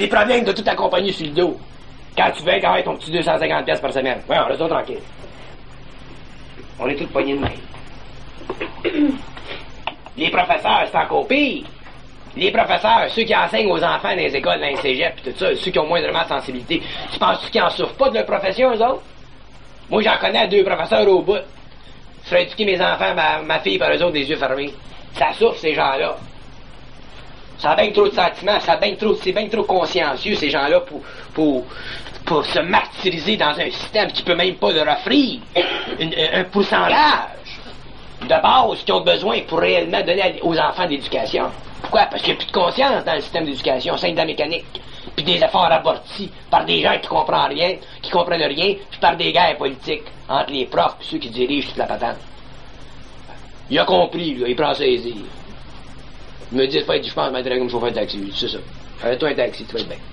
des problèmes de toute ta compagnie sur le dos. Quand tu veux gagner ton petit 250 pièces par semaine. Ouais, on reste tranquille. On est tous poignés de main. Les professeurs, c'est encore pire. Les professeurs, ceux qui enseignent aux enfants dans les écoles, dans les cégeps, pis tout ça, ceux qui ont moindrement de sensibilité, tu penses qu'ils en souffrent pas de leur profession, eux autres? Moi, j'en connais 2 professeurs au bout. Je ferais éduquer mes enfants, ma fille, par eux autres, des yeux fermés. Ça souffre, ces gens-là. Ça a bien trop de sentiments, c'est bien trop consciencieux, ces gens-là, pour se martyriser dans un système qui peut même pas leur offrir un pourcentage de base qu'ils ont besoin pour réellement donner aux enfants de l'éducation. Pourquoi? Parce qu'il n'y a plus de conscience dans le système d'éducation, c'est de la mécanique. Puis des efforts abortis par des gens qui comprennent rien, puis par des guerres politiques entre les profs et ceux qui dirigent toute la patente. Il a compris, là, il prend saisir. Il me dit, je pense, je m'intéresse comme chauffeur de taxi. C'est ça. Fais-toi un taxi, tu vas être bien.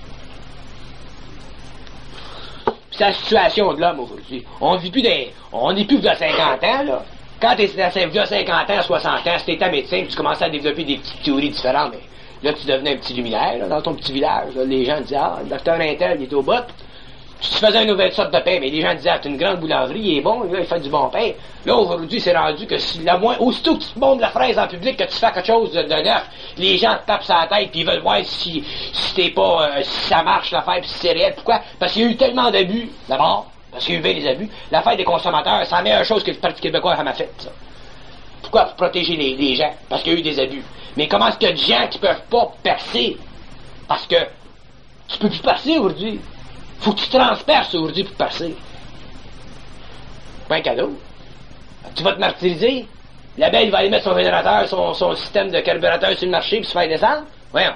C'est la situation de l'homme aujourd'hui. On n'est plus de 50 ans, là. Quand t'es de 50 ans, 60 ans, si t'étais médecin, tu commençais à développer des petites théories différentes, mais là, tu devenais un petit luminaire, là, dans ton petit village. Là, les gens disaient, le docteur Intel, il est au bout. Tu faisais une nouvelle sorte de pain, mais les gens disaient, t'as une grande boulangerie, il est bon, là, il fait du bon pain. Là, aujourd'hui, c'est rendu que aussitôt que tu te montres la fraise en public, que tu fais quelque chose de neuf, les gens te tapent sur la tête, puis ils veulent voir si t'es pas, si ça marche l'affaire, puis si c'est réel. Pourquoi? Parce qu'il y a eu tellement d'abus, d'abord. Parce qu'il y a eu bien des abus. L'affaire des consommateurs, c'est la meilleure chose que le Parti québécois m'a faite, ça. Pourquoi? Pour protéger les gens. Parce qu'il y a eu des abus. Mais comment est-ce qu'il y a des gens qui peuvent pas percer? Parce que tu peux plus percer aujourd'hui. Faut que tu transperces aujourd'hui pour percer. Pas un cadeau. Tu vas te martyriser. La belle va aller mettre son générateur, son système de carburateur sur le marché puis se faire descendre. Voyons.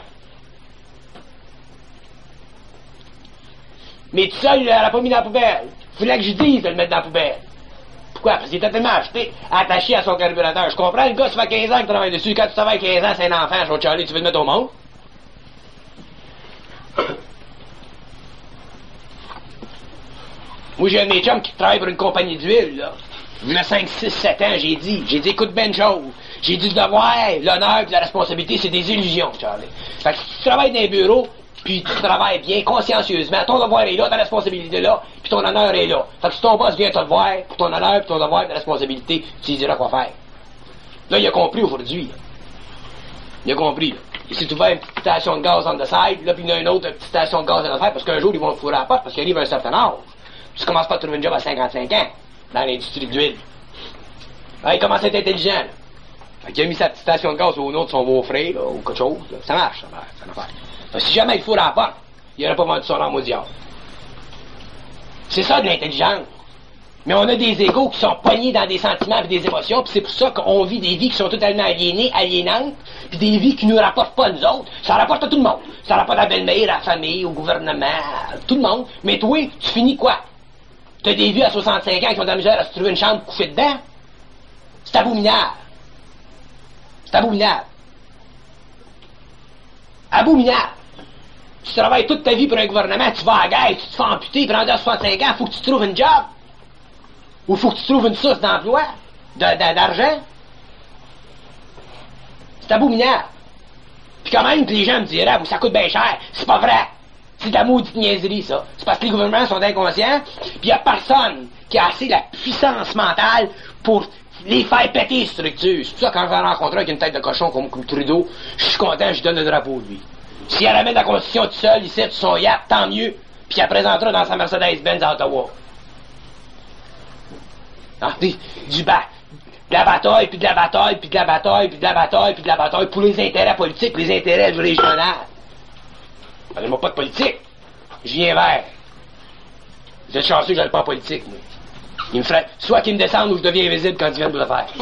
Mais tout seul, il l'a pas mis dans la poubelle. Il fallait que je dise de le mettre dans la poubelle. Pourquoi? Parce qu'il était tellement attaché à son carburateur. Je comprends, le gars, ça fait 15 ans qu'il travaille dessus. Quand tu travailles 15 ans, c'est un enfant, je vais te charler, tu veux le mettre au monde? Moi, j'ai un de mes chums qui travaille pour une compagnie d'huile, là. Il y a 5, 6, 7 ans, j'ai dit, écoute ben une chose. J'ai dit, le devoir, l'honneur et la responsabilité, c'est des illusions, Charlie. Fait que si tu travailles dans un bureau, puis tu travailles bien, consciencieusement, ton devoir est là, ta responsabilité est là, puis ton honneur est là. Fait que si ton boss vient te le voir, pour ton honneur, puis ton devoir, ta responsabilité, tu lui diras quoi faire. Là, il a compris aujourd'hui. Il a compris, là. Il s'est ouvert une petite station de gaz on the side, là, puis il y en a une autre petite station de gaz on the side, parce qu'un jour, ils vont le fourrer à la porte, parce qu'il arrive à un certain âge. Tu commences pas à trouver un job à 55 ans, dans l'industrie de l'huile. Là, il commence à être intelligent, là. Fait qu'il a mis sa petite station de gaz au nom de son beau-frère, là, ou quelque chose, là. Ça marche, ça marche. Si jamais il fourre à la porte, il n'aurait pas vendu son âme au diable. C'est ça de l'intelligence. Mais on a des égos qui sont poignés dans des sentiments et des émotions, puis c'est pour ça qu'on vit des vies qui sont totalement aliénantes, puis des vies qui nous rapportent pas à nous autres. Ça rapporte à tout le monde. Ça rapporte à la belle-mère, à la famille, au gouvernement, à tout le monde. Mais toi, tu finis quoi? T'as des vies à 65 ans qui ont de la misère à se trouver une chambre couchée dedans? C'est abominable. C'est abominable. Abominable. Tu travailles toute ta vie pour un gouvernement, tu vas à la guerre, tu te fais amputer, puis rendu à 65 ans, faut que tu trouves une job. Ou faut que tu trouves une source d'emploi, d'argent. C'est abominable. Puis quand même, les gens me diraient, ça coûte bien cher. C'est pas vrai. C'est de la maudite niaiserie, ça. C'est parce que les gouvernements sont inconscients, puis il y a personne qui a assez la puissance mentale pour les faire péter les structures. C'est pour ça que quand je vais rencontrer avec une tête de cochon comme Trudeau, je suis content, je donne le drapeau de lui. S'il ramène la Constitution tout seul, ici, sur son yacht, tant mieux, puis il la présentera dans sa Mercedes-Benz à Ottawa. De la bataille, puis de la bataille, puis de la bataille, puis de la bataille, puis de la bataille, pour les intérêts politiques, les intérêts régionaux. Parlez-moi pas de politique. Je viens vert. Vous êtes chanceux que je n'aille pas en politique, moi. Il me ferait soit qu'il me descende ou je deviens invisible quand ils viennent de le faire.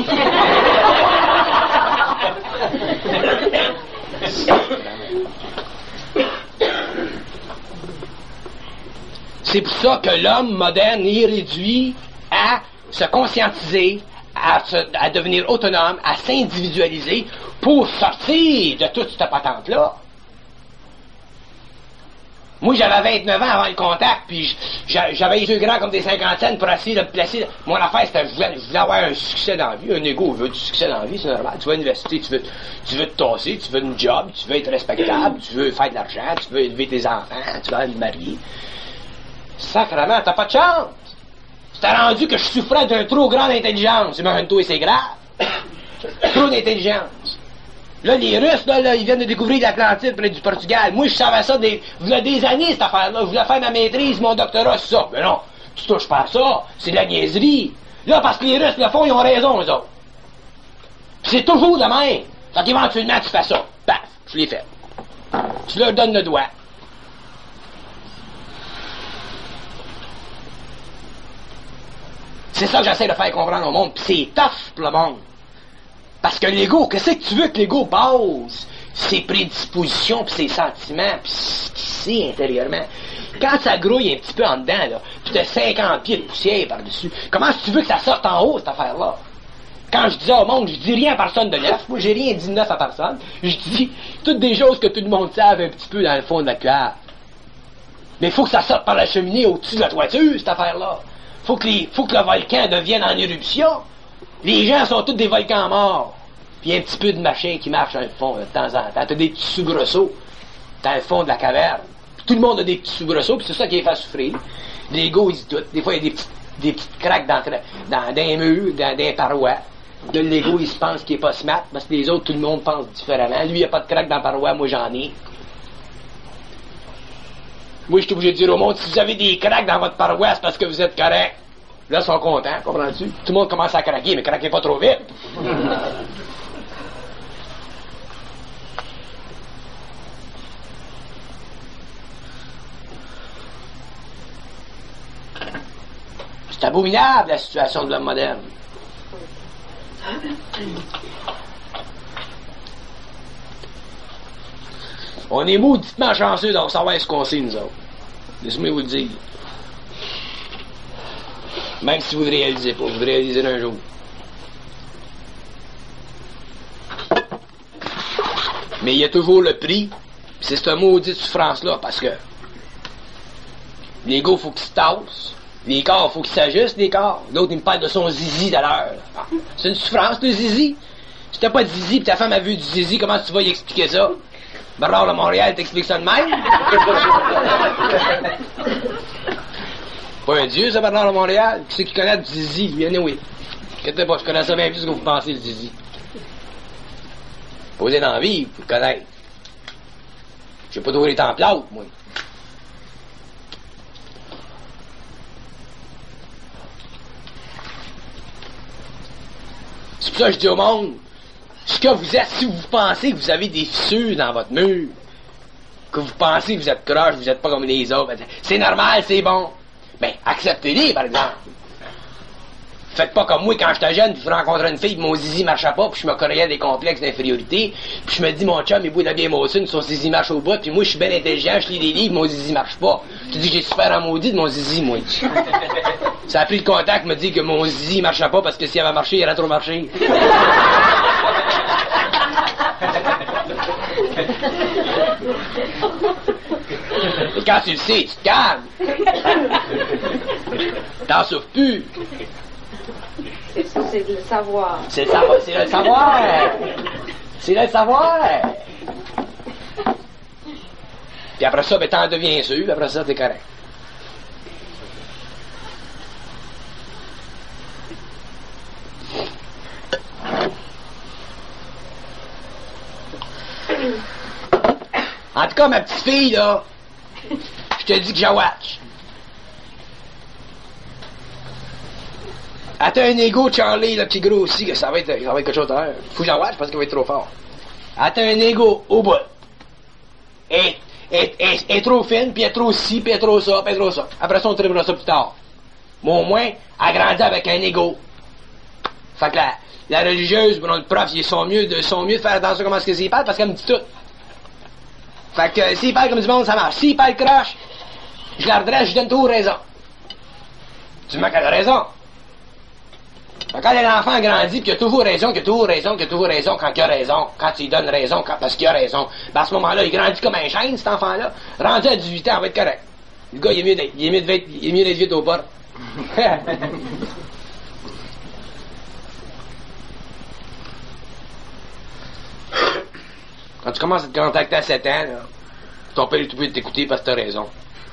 C'est pour ça que l'homme moderne est réduit à se conscientiser, à devenir autonome, à s'individualiser pour sortir de toute cette patente-là. Moi, j'avais 29 ans avant le contact, puis j'avais les yeux grands comme des cinquantaines pour essayer de me placer. Mon affaire, c'était je voulais avoir un succès dans la vie. Un égo veut du succès dans la vie, c'est normal. Tu vas à l'université, tu veux te tasser, tu veux une job, tu veux être respectable, tu veux faire de l'argent, tu veux élever tes enfants, tu veux te marier. Sacrement, t'as pas de chance. C'était rendu que je souffrais d'une trop grande intelligence. Imagine toi, c'est grave. Trop d'intelligence. Là, les Russes, là, ils viennent de découvrir l'Atlantide près du Portugal. Moi, je savais ça il y a des années, cette affaire-là. Je voulais faire ma maîtrise, mon doctorat, c'est ça. Mais non, tu touches pas à ça. C'est de la niaiserie. Là, parce que les Russes le font, ils ont raison, eux autres. C'est toujours de même. Quand éventuellement, tu fais ça. Paf, je l'ai fait. Tu leur donnes le doigt. C'est ça que j'essaie de faire comprendre au monde. Puis c'est tough pour le monde. Parce que l'ego, qu'est-ce que tu veux que l'ego passe? Ses prédispositions, puis ses sentiments, puis ce qu'il sait intérieurement. Quand ça grouille un petit peu en dedans, là, puis t'as 50 pieds de poussière par-dessus, comment tu veux que ça sorte en haut, cette affaire-là? Quand je dis au monde, je dis rien à personne de neuf. Moi, j'ai rien dit de neuf à personne. Je dis toutes des choses que tout le monde savent un petit peu dans le fond de la cuillère. Mais il faut que ça sorte par la cheminée au-dessus de la toiture, cette affaire-là. Faut que le volcan devienne en éruption. Les gens sont tous des volcans morts. Puis il y a un petit peu de machin qui marche dans le fond de temps en temps. T'as des petits soubresauts dans le fond de la caverne. Puis tout le monde a des petits soubresauts, puis c'est ça qui les fait souffrir. L'ego, il se doute. Des fois, il y a des petites craques dans des murs, dans des parois. Là, l'ego, il se pense qu'il est pas smart, parce que les autres, tout le monde pense différemment. Lui, il n'y a pas de craque dans la paroi, moi, j'en ai. Moi, je suis obligé de dire au monde, si vous avez des craques dans votre paroisse, c'est parce que vous êtes correct. Là, ils sont contents, comprends-tu? Tout le monde commence à craquer, mais craquez pas trop vite. C'est abominable, la situation de l'homme moderne. On est mauditement chanceux d'avoir savoir ce qu'on sait, nous autres. Laissez-moi vous le dire. Même si vous ne le réalisez pas, vous le réaliserez un jour. Mais il y a toujours le prix, c'est cette maudite souffrance-là, parce que l'ego, faut qu'il se tasse, les corps, faut qu'il s'ajuste, les corps. L'autre, il me parle de son zizi d'ailleurs. Ah, c'est une souffrance, le zizi. Si t'as pas de zizi, pis ta femme a vu du zizi, comment tu vas y expliquer ça? Bernard de Montréal t'explique ça de même? Pas un dieu, ça, Bernard de Montréal? Qui c'est qui connaît du zizi, lui? Anyway. Inquiétez pas, je connais ça bien plus que vous pensez, le zizi. Posez dans la vie, vous le connaître. Je sais pas d'où il est en plâtre, moi. C'est pour ça que je dis au monde, ce que vous êtes, si vous pensez que vous avez des fissures dans votre mur, que vous pensez que vous êtes croche, vous n'êtes pas comme les autres, c'est normal, c'est bon. Ben, acceptez-les, par exemple. Faites pas comme moi quand j'étais jeune, puis je rencontrais une fille, puis mon zizi marchait pas, puis je me croyais des complexes d'infériorité, puis je me dis, mon chum, il boit de la bien moissune, son zizi marche au bout, puis moi, je suis bien intelligent, je lis des livres, mon zizi marche pas. Je te dis, j'ai super en maudit de mon zizi, moi. Ça a pris le contact, me dit que mon zizi marchait pas, parce que s'il avait marché, il aurait trop marché. Et quand tu le sais, tu te calmes. T'en souffres plus. Ça, c'est le savoir. C'est le savoir, c'est le savoir. C'est le savoir. Puis après ça, ben, t'en deviens sûr, puis après ça, t'es correct. En tout cas, ma petite fille, là, je te dis que j'ai watch. Elle a un ego de Charlie, là, qui grossit, que ça va être quelque chose d'ailleurs. Faut que j'en watch parce qu'il va être trop fort. Elle a un ego au bout. Elle est trop fine, puis elle est trop ci, puis elle est trop ça, puis elle est trop ça. Après ça, on trouvera ça plus tard. Mais au moins, elle grandit avec un ego. Fait que la religieuse, bon, le prof, ils sont mieux de faire attention à comment est-ce qu'ils parlent, parce qu'elle me dit tout. Fait que s'il parle comme du monde, ça marche. S'il parle croche, je la redresse, je donne toujours raison. Tu me qu'elle a raison. Quand l'enfant grandit, puis il a toujours raison, quand il a raison, quand il donne raison, parce qu'il a raison, ben à ce moment-là, il grandit comme un chêne, cet enfant-là. Rendu à 18 ans, il va être correct. Le gars, il est mieux d'être vieux au bord. Quand tu commences à te contacter à 7 ans, là, ton père est tout de t'écouter parce que t'as raison.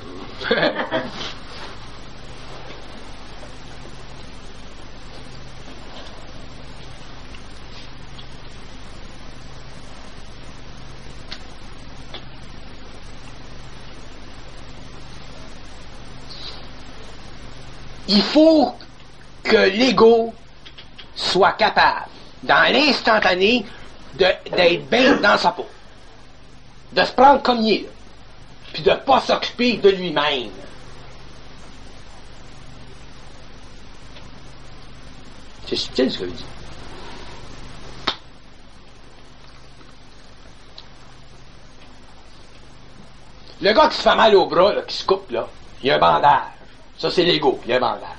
Il faut que l'ego soit capable, dans l'instantané, d'être bien dans sa peau. De se prendre comme il est, puis de ne pas s'occuper de lui-même. C'est subtil ce que je dis. Le gars qui se fait mal au bras, là, qui se coupe, là, il y a un bandage. Ça, c'est l'ego, il y a un bandage.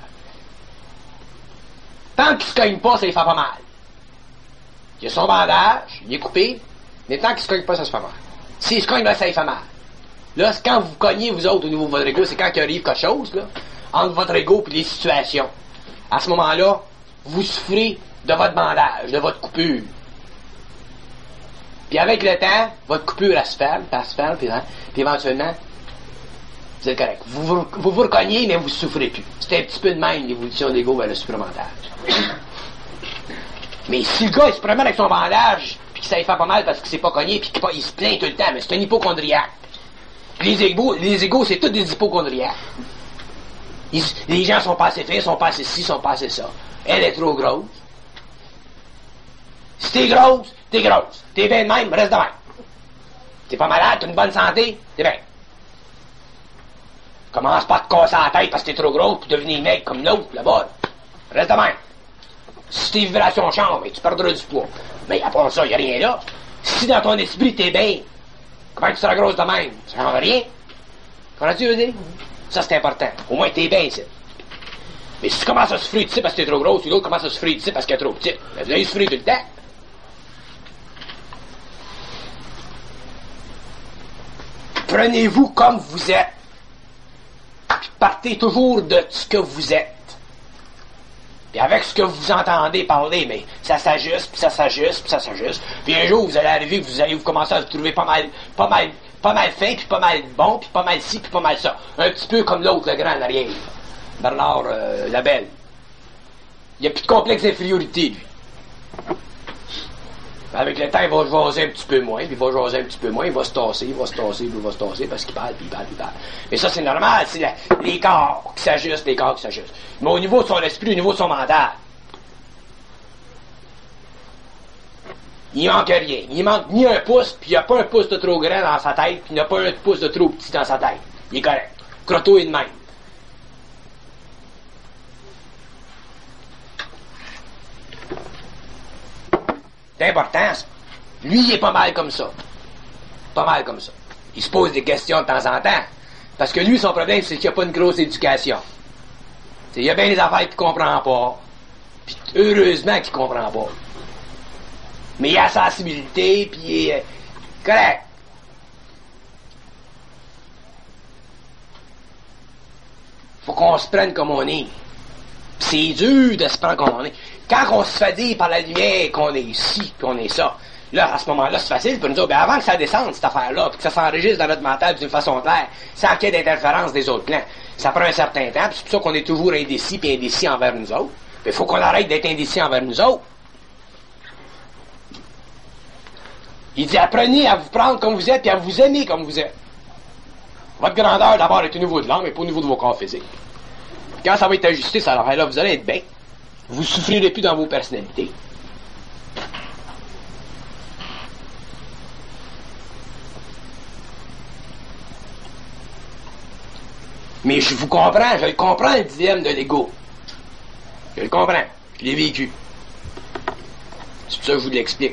Tant qu'il se cogne pas, ça lui fait pas mal. Il a son bandage, il est coupé, mais tant qu'il se cogne pas, ça se fait mal. S'il se cogne, là, ça lui fait mal. Là, c'est quand vous cognez, vous autres, au niveau de votre ego, c'est quand il arrive quelque chose, là, entre votre ego et les situations. À ce moment-là, vous souffrez de votre bandage, de votre coupure. Puis avec le temps, votre coupure, elle se ferme, puis éventuellement, vous êtes correct. Vous recognez, mais vous ne souffrez plus. C'est un petit peu de même, l'évolution de l'ego vers le supplémentaire. Mais si le gars, il se promène avec son bandage, puis que ça lui fait pas mal parce qu'il s'est pas cogné, puis qu'il se plaint tout le temps, mais c'est un hypochondriaque. Les égos, c'est tous des hypochondriaques. Les gens sont pas assez fins, sont pas assez ci, sont pas assez ça. Elle est trop grosse. Si t'es grosse, t'es grosse. T'es bien de même, reste de même. T'es pas malade, t'as une bonne santé, t'es bien. Commence pas à te casser la tête parce que t'es trop grosse pour devenir mec comme l'autre, là-bas. Reste de même. Si tes vibrations changent, tu perdras du poids. Mais à part ça, y a rien là. Si dans ton esprit t'es bien, comment tu seras grosse de même? Ça change rien. Comprends-tu, veux dire? Ça, c'est important. Au moins, t'es bien ici. Mais si tu commences à souffrir de ça parce que t'es trop grosse, ou l'autre commence à souffrir de ça parce qu'elle est trop petite, ben, vous allez souffrir tout le temps. Prenez-vous comme vous êtes. Partez toujours de ce que vous êtes. Puis avec ce que vous entendez parler, mais ça s'ajuste, puis ça s'ajuste, puis ça s'ajuste. Puis un jour, vous allez arriver, vous allez vous commencer à vous trouver pas mal fin, puis pas mal bon, puis pas mal ci, puis pas mal ça. Un petit peu comme l'autre, le grand en arrière. Bernard Labelle. Il n'y a plus de complexe d'infériorité, lui. Avec le temps, il va jaser un petit peu moins, puis il va jaser un petit peu moins, il va se tasser, parce qu'il parle, puis il parle. Mais ça, c'est normal, c'est les corps qui s'ajustent, Mais au niveau de son esprit, au niveau de son mental, il manque rien. Il manque ni un pouce, puis il n'y a pas un pouce de trop grand dans sa tête, puis il n'y a pas un pouce de trop petit dans sa tête. Il est correct. Croteau est de même. C'est important, ça. Lui, il est pas mal comme ça. Il se pose des questions de temps en temps. Parce que lui, son problème, c'est qu'il n'a pas une grosse éducation. Il y a bien des affaires qu'il ne comprend pas. Puis heureusement qu'il ne comprend pas. Mais il a la sensibilité, puis il est correct. Faut qu'on se prenne comme on est. Pis c'est dur de se prendre comme on est. Quand on se fait dire par la lumière qu'on est ici, qu'on est ça, là, à ce moment-là, c'est facile pour nous dire, ben avant que ça descende, cette affaire-là, puis que ça s'enregistre dans notre mental d'une façon claire, sans qu'il y ait d'interférence des autres plans, ça prend un certain temps, puis c'est pour ça qu'on est toujours indécis, puis indécis envers nous autres. Il faut qu'on arrête d'être indécis envers nous autres. Il dit, apprenez à vous prendre comme vous êtes, puis à vous aimer comme vous êtes. Votre grandeur, d'abord, est au niveau de l'âme, et pas au niveau de vos corps physiques. Quand ça va être ajusté, ça là, vous allez être bien. Vous souffrirez plus dans vos personnalités. Mais je vous comprends, je le comprends le dilemme de l'ego. Je le comprends, je l'ai vécu. C'est pour ça que je vous l'explique.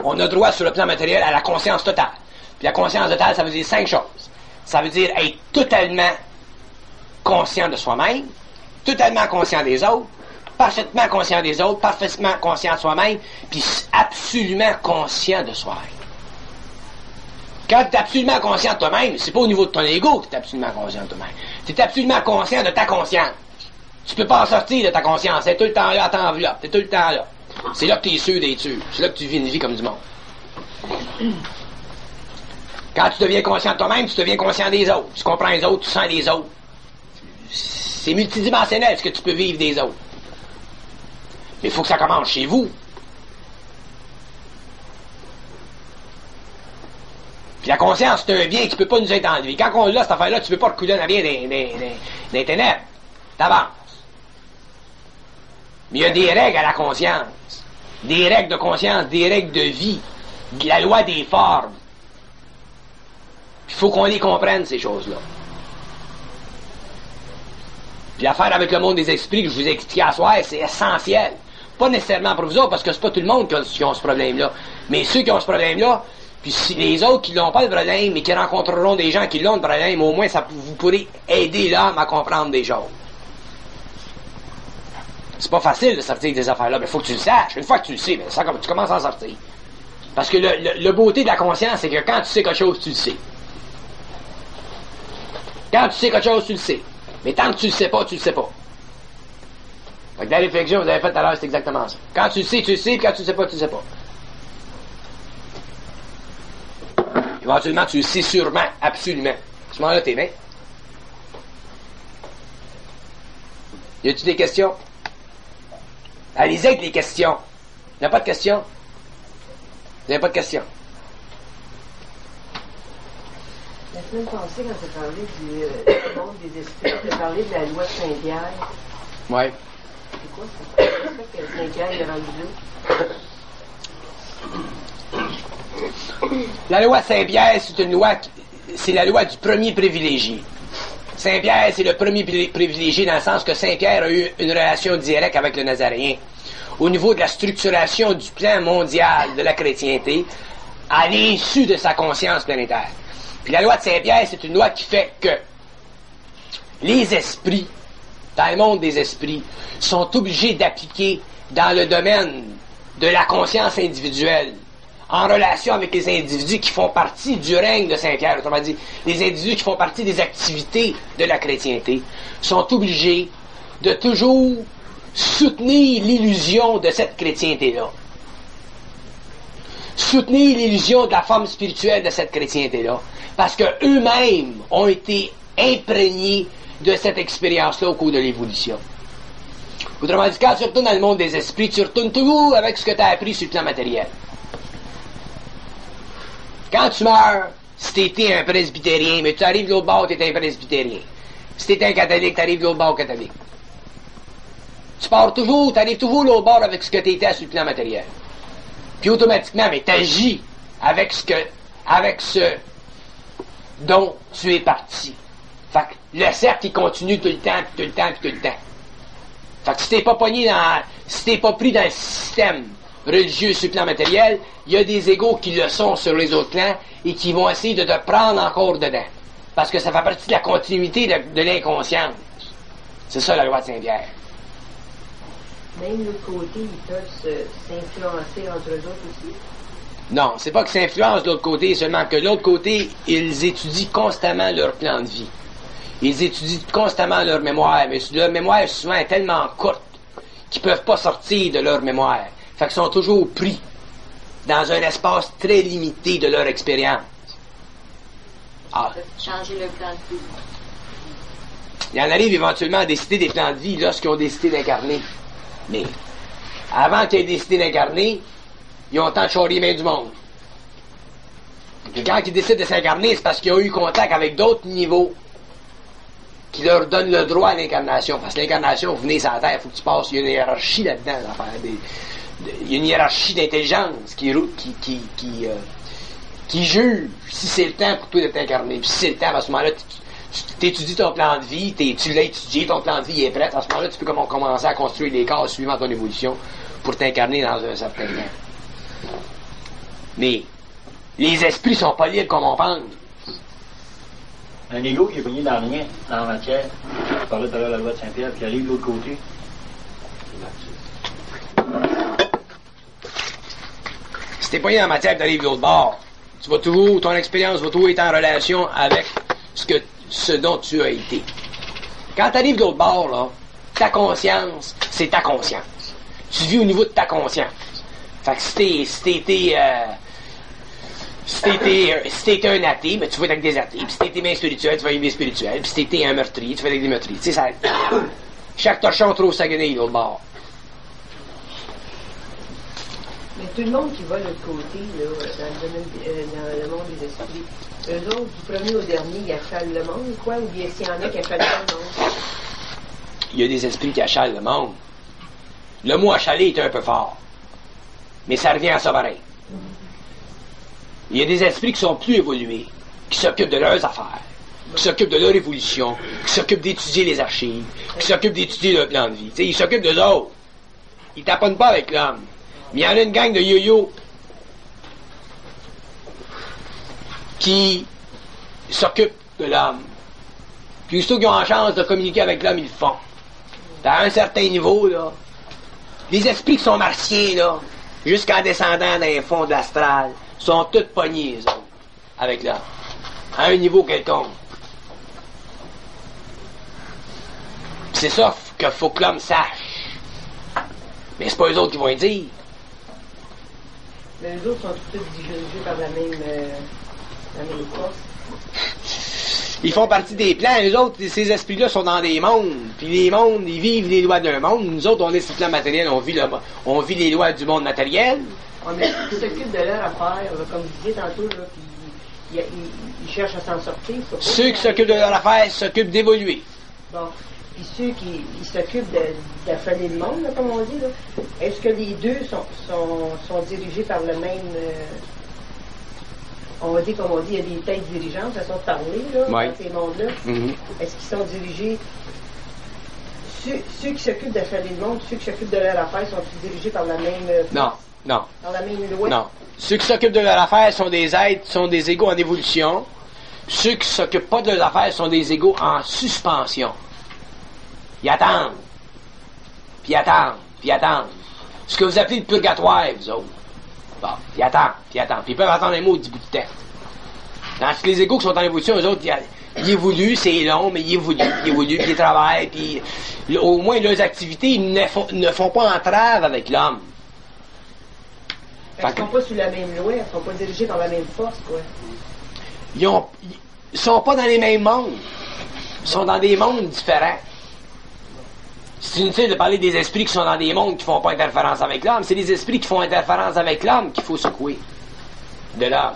on a droit sur le plan matériel à la conscience totale. Puis la conscience totale, ça veut dire 5 choses. Ça veut dire être totalement conscient de soi-même, totalement conscient des autres, parfaitement conscient des autres, parfaitement conscient de soi-même, puis absolument conscient de soi-même. Quand tu es absolument conscient de toi-même, c'est pas au niveau de ton ego que tu es absolument conscient de toi-même. Tu es absolument conscient de ta conscience. Tu peux pas en sortir de ta conscience. C'est tout le temps là, à t'enveloppe. T'es tout le temps là. C'est là que tu es sûr d'être sûr. C'est là que tu vis une vie comme du monde. Quand tu deviens conscient de toi-même, tu deviens conscient des autres. Tu comprends les autres, tu sens les autres. C'est multidimensionnel ce que tu peux vivre des autres. Mais il faut que ça commence chez vous. Puis la conscience, c'est un bien qui ne peut pas nous être enlevé. Quand on l'a, cette affaire-là, tu ne peux pas reculer en rien des ténèbres. T'avances. Mais il y a des règles à la conscience. Des règles de conscience, des règles de vie. La loi des formes. Il faut qu'on les comprenne, ces choses-là. Puis l'affaire avec le monde des esprits que je vous ai expliqué à soir, c'est essentiel. Pas nécessairement pour vous autres, parce que c'est pas tout le monde qui ont ce problème-là. Mais ceux qui ont ce problème-là, puis si les autres qui n'ont pas le problème, mais qui rencontreront des gens qui l'ont le problème, au moins vous pourrez aider l'homme à comprendre des choses. C'est pas facile de sortir des affaires-là, mais il faut que tu le saches. Une fois que tu le sais, ben, ça, tu commences à en sortir. Parce que le beauté de la conscience, c'est que quand tu sais quelque chose, tu le sais. Quand tu sais quelque chose, tu le sais. Mais tant que tu le sais pas, tu le sais pas. Fait que dans la réflexion que vous avez faite tout à l'heure, c'est exactement ça. Quand tu le sais, puis quand tu le sais pas, tu le sais pas. Éventuellement, tu le sais sûrement, absolument. À ce moment-là, t'es bien. Y a-tu des questions? Allez-y avec les questions. Il n'y a pas de questions? Vous n'avez pas de questions? La semaine passée, quand tu as parlé du monde des esprits, tu as parlé de la loi de Saint-Pierre. Oui. C'est quoi ça? C'est ça que Saint-Pierre est rendu là? La loi Saint-Pierre, c'est une loi, c'est la loi du premier privilégié. Saint-Pierre, c'est le premier privilégié dans le sens que Saint-Pierre a eu une relation directe avec le Nazaréen. Au niveau de la structuration du plan mondial de la chrétienté, à l'insu de sa conscience planétaire. Puis la loi de Saint-Pierre, c'est une loi qui fait que les esprits, dans le monde des esprits, sont obligés d'appliquer dans le domaine de la conscience individuelle, en relation avec les individus qui font partie du règne de Saint-Pierre, autrement dit, les individus qui font partie des activités de la chrétienté, sont obligés de toujours soutenir l'illusion de cette chrétienté-là. Soutenir l'illusion de la forme spirituelle de cette chrétienté-là. Parce que eux-mêmes ont été imprégnés de cette expérience-là au cours de l'évolution. Autrement dit, quand tu retournes dans le monde des esprits, tu retournes toujours avec ce que tu as appris sur le plan matériel. Quand tu meurs, si t'étais un presbytérien, mais tu arrives de l'autre bord, t'es un presbytérien. Si t'es un catholique, t'arrives de l'autre bord catholique. Tu pars toujours, t'arrives toujours de l'autre bord avec ce que t'étais sur le plan matériel. Puis automatiquement, mais t'agis avec ce dont tu es parti. Fait que le cercle, il continue tout le temps, puis tout le temps, puis tout le temps. Fait que si t'es pas pris dans le système religieux sur le plan matériel, il y a des égos qui le sont sur les autres plans et qui vont essayer de te prendre encore dedans. Parce que ça fait partie de la continuité de l'inconscience. C'est ça la loi de Saint-Pierre. Même l'autre côté, ils peuvent s'influencer entre eux autres aussi? Non, c'est pas qu'ils s'influencent de l'autre côté, seulement que de l'autre côté, ils étudient constamment leur plan de vie. Ils étudient constamment leur mémoire, mais leur mémoire souvent est tellement courte qu'ils peuvent pas sortir de leur mémoire. Fait qu'ils sont toujours pris dans un espace très limité de leur expérience. Ah. Changer le plan de vie. Il en arrive éventuellement à décider des plans de vie lorsqu'ils ont décidé d'incarner. Mais avant qu'ils aient décidé d'incarner, ils ont le temps de charrier les mains du monde. Puis quand ils décident de s'incarner, c'est parce qu'ils ont eu contact avec d'autres niveaux qui leur donnent le droit à l'incarnation. Parce que l'incarnation, vous venez sur la Terre, il faut que tu passes, il y a une hiérarchie là-dedans. Il y a une hiérarchie d'intelligence qui juge si c'est le temps pour toi de t'incarner. Puis si c'est le temps, à ce moment-là, tu étudies ton plan de vie, tu l'as étudié, ton plan de vie est prêt. À ce moment-là, tu peux commencer à construire les cases suivant ton évolution pour t'incarner dans un certain temps. Mais les esprits sont pas libres comme on pense. Un égo qui est pogné dans rien, dans la matière, je parlais tout à l'heure de la loi de Saint-Pierre, qui arrive de l'autre côté. Si t'es pogné dans la matière et t'arrives de l'autre bord, tu vas toujours, ton expérience va toujours être en relation avec ce dont tu as été. Quand t'arrives de l'autre bord, là, ta conscience, c'est ta conscience. Tu vis au niveau de ta conscience. Fait que si t'étais un athée, mais tu vas être avec des athées. Puis si t'étais bien spirituel, tu vas être bien spirituel. Puis si t'étais un meurtrier, tu vas être avec des meurtriers. Tu sais, ça... Chaque torchon trouve sa guenille, l'autre bord. Mais tout le monde qui va de l'autre côté, là, dans le monde des esprits, eux autres, du premier au dernier, ils achalent le monde, quoi? Ou bien s'il y en a qui achalent le monde? Il y a des esprits qui achalent le monde. Le mot achaler est un peu fort. Mais ça revient à ça pareil. Il y a des esprits qui sont plus évolués, qui s'occupent de leurs affaires, qui s'occupent de leur évolution, qui s'occupent d'étudier les archives, qui s'occupent d'étudier leur plan de vie. T'sais, ils s'occupent d'eux autres. Ils taponnent pas avec l'homme. Mais il y en a une gang de yo-yo qui s'occupent de l'homme. Puis ceux qui ont la chance de communiquer avec l'homme, ils le font. À un certain niveau, là, les esprits qui sont martiens, là, jusqu'en descendant dans les fonds de l'astral, sont tous pognés, eux autres, avec l'homme. À un niveau quelconque. C'est ça qu'il faut que l'homme sache. Mais c'est pas eux autres qui vont le dire. Mais les autres sont tous dirigés par la même force. Ils font partie des plans. Les autres, ces esprits-là sont dans des mondes. Puis les mondes, ils vivent les lois d'un monde. Nous autres, on est sur le plan matériel, on vit les lois du monde matériel. On s'occupe de leur affaire, là, comme vous disiez tantôt, là, puis ils cherchent à s'en sortir. Ceux qui s'occupent de leur affaire s'occupent d'évoluer. Bon. Puis ceux qui s'occupent d'affaler le monde, là, comme on dit, là, est-ce que les deux sont dirigés par le même... on va dire, comme on dit, il y a des têtes dirigeantes, façon de parler, là, dans ces mondes-là. Mm-hmm. Est-ce qu'ils sont dirigés... Ceux qui s'occupent d'affaler le monde, ceux qui s'occupent de leur affaire, sont-ils dirigés par la même... Non. Par la même loi? Non. Ceux qui s'occupent de leur affaire sont des êtres, sont des égos en évolution. Ceux qui s'occupent pas de leurs affaires sont des égos en suspension. Ils attendent. Puis attendent. Puis attendent. Ce que vous appelez le purgatoire, vous autres. Bon, ils attendent. Puis attendent. Puis ils peuvent attendre un mot du bout de temps. Dans tous les égos qui sont en évolution, eux autres, ils évoluent, c'est long, mais ils évoluent, puis ils travaillent, puis au moins leurs activités ne font pas entrave avec l'homme. Ils ne sont pas sous la même loi, ils ne sont pas dirigés par la même force, quoi. Ils sont pas dans les mêmes mondes. Ils sont dans des mondes différents. C'est inutile de parler des esprits qui sont dans des mondes qui font pas interférence avec l'homme. C'est les esprits qui font interférence avec l'homme qu'il faut secouer. De l'homme.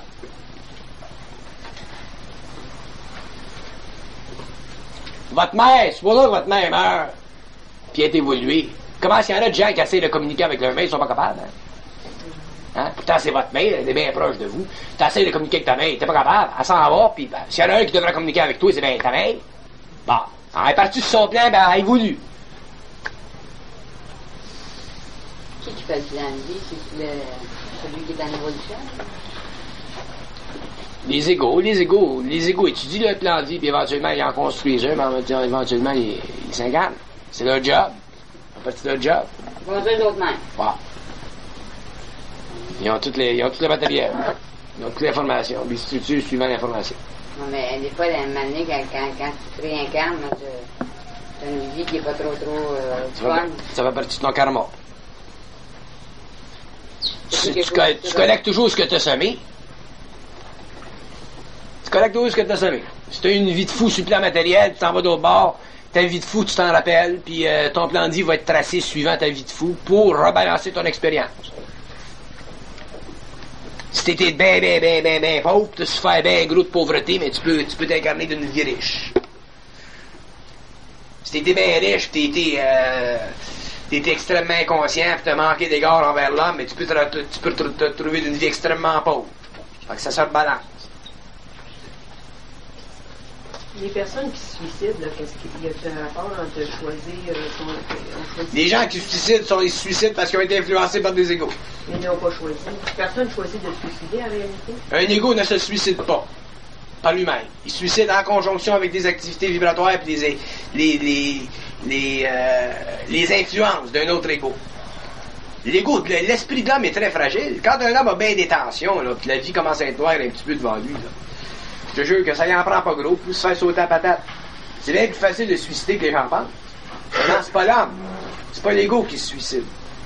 Votre mère, supposons que votre mère meurt, puis est évoluée. Comment s'il y en a de gens qui essaient de communiquer avec leur mère, ils sont pas capables, hein? Hein? Pourtant, c'est votre mère, elle est bien proche de vous. Tu essaies de communiquer avec ta mère, t'es pas capable, elle s'en va, puis s'il y en a un qui devrait communiquer avec toi, c'est bien ta mère. Bon, elle est partie sur son plan, elle évolue. Qui fait le plan de vie? C'est celui qui est en évolution? Les égos étudient le plan de vie, puis éventuellement, ils en construisent un, mais éventuellement, ils s'incarnent. C'est leur job. C'est partie de leur job. Ils vont dire d'autres mêmes. Wow. Ils ont tout le matériel. Ils ont toute l'information, les structures suivant l'information. Non, mais des fois, dans une année, quand tu te réincarnes, tu as une vie qui n'est pas trop fun. Ça fait partie de ton karma. Tu collectes toujours ce que tu as semé. Tu collectes toujours ce que tu as semé. Si tu as une vie de fou sur le plan matériel, tu t'en vas d'autre bord, ta vie de fou, tu t'en rappelles, puis ton plan de vie va être tracé suivant ta vie de fou pour rebalancer ton expérience. Si t'étais ben pauvre, tu souffres bien gros de pauvreté, mais tu peux t'incarner d'une vie riche. Si t'étais bien riche, t'étais extrêmement inconscient, puis t'as manqué d'égard envers l'homme, mais tu peux te trouver d'une vie extrêmement pauvre. Fait que ça se rebalance. Les personnes qui se suicident, là, qu'est-ce qu'il y a un rapport entre choisir Les gens qui se suicident, ils se suicident parce qu'ils ont été influencés par des égos. Mais ils n'ont pas choisi. Personne choisit de se suicider en réalité. Un égo ne se suicide pas par lui-même. Il se suicide en conjonction avec des activités vibratoires et les influences d'un autre égo. L'ego, l'esprit de l'homme est très fragile. Quand un homme a bien des tensions, là, puis la vie commence à être noire un petit peu devant lui, là, je te jure que ça y en prend pas gros pour se faire sauter à patate. C'est bien plus facile de se suicider que les gens pensent. Non, c'est pas l'homme. C'est pas l'ego qui se suicide.